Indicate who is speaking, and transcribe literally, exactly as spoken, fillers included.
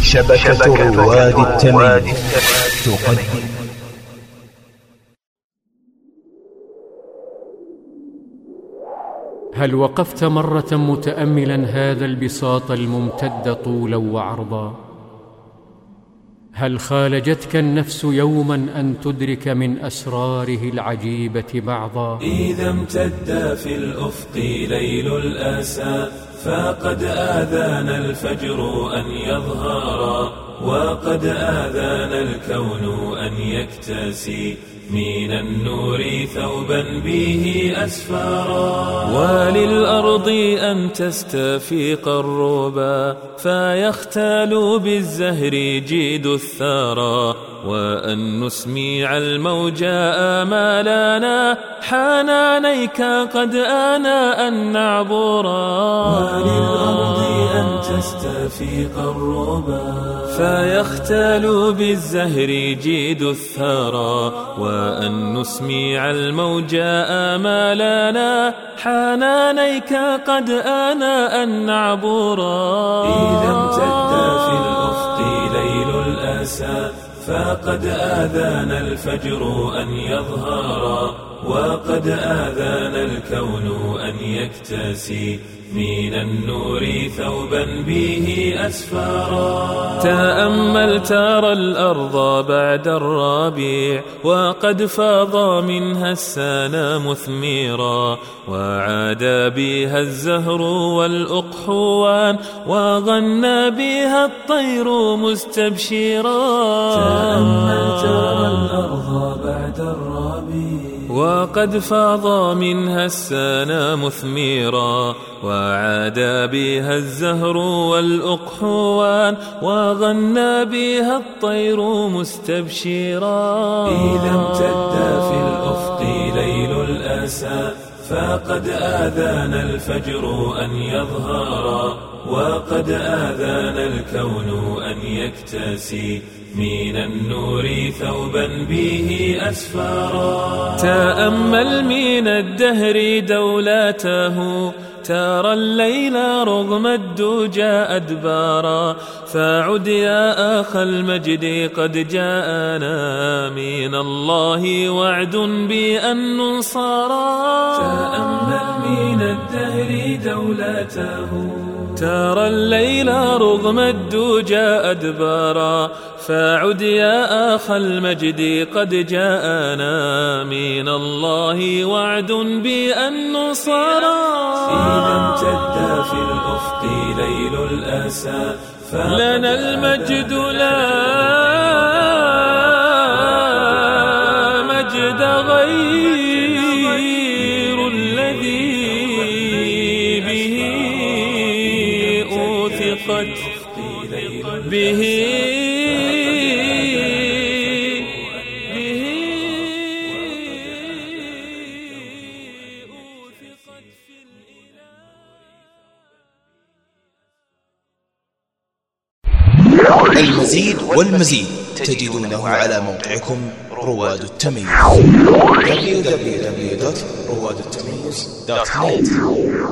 Speaker 1: شبكة رواد التميم تقدم.
Speaker 2: هل وقفت مرة متأملا هذا البساط الممتد طولا وعرضا؟ هل خالجتك النفس يوما أن تدرك من أسراره العجيبة بعضا؟
Speaker 3: إذا امتد في الأفق ليل الأسى فقد آذان الفجر أن يظهر، وقد آذان الكون أن يكتسي من النور ثوبا به أسفارا، وللأرض أن تستفيق الربا فيختال بالزهر جيد الثرى، وأن نسميع الموجى آمالنا حنانيك قد آنا أن نعبرا، وللأرض أن تستفيق الربا فيختال بالزهر جيد الثرى، وأن نسميع الموجى آمالنا حنانيك قد آنا أن نعبرا. إذا امتد في الأفق ليل الأسى فقد آذان الفجر أن يظهر، وقد آذان الكون أن يكتسي من النور ثوبا به أسفارا. تأمل ترى الأرض بعد الربيع وقد فاض منها السنا مثمرا، وعاد بها الزهر والأقحوان وغنى بها الطير مستبشرا. تأمل ترى الأرض بعد الربيع وقد فاض منها السنا مثمرا، وعاد بها الزهر والأقحوان وغنى بها الطير مستبشرا. إذا امتد في الأفق ليل الأسى فقد آذان الفجر أن يظهر، وقد آذان الكون أن يكتسي من النور ثوبا به أسفارا. تأمل من الدهر دولته ترى الليل رغم الدجى أدبارا، فعد يا أخ المجد قد جاءنا من الله وعد بأن ننصرا. تأمل من الدهر دولته ترى الليل رغم الدجى أدبارا، فعد يا أخ المجد قد جاءنا من الله وعد بأن نصرا. إذا امتد في الأفق ليل الأسى لنا المجد لا مجد غير الذي به أوثقت به
Speaker 1: المزيد والمزيد تجدونه على موقعكم رواد التميز دبليو دبليو دبليو دوت رواد التميز دوت نت.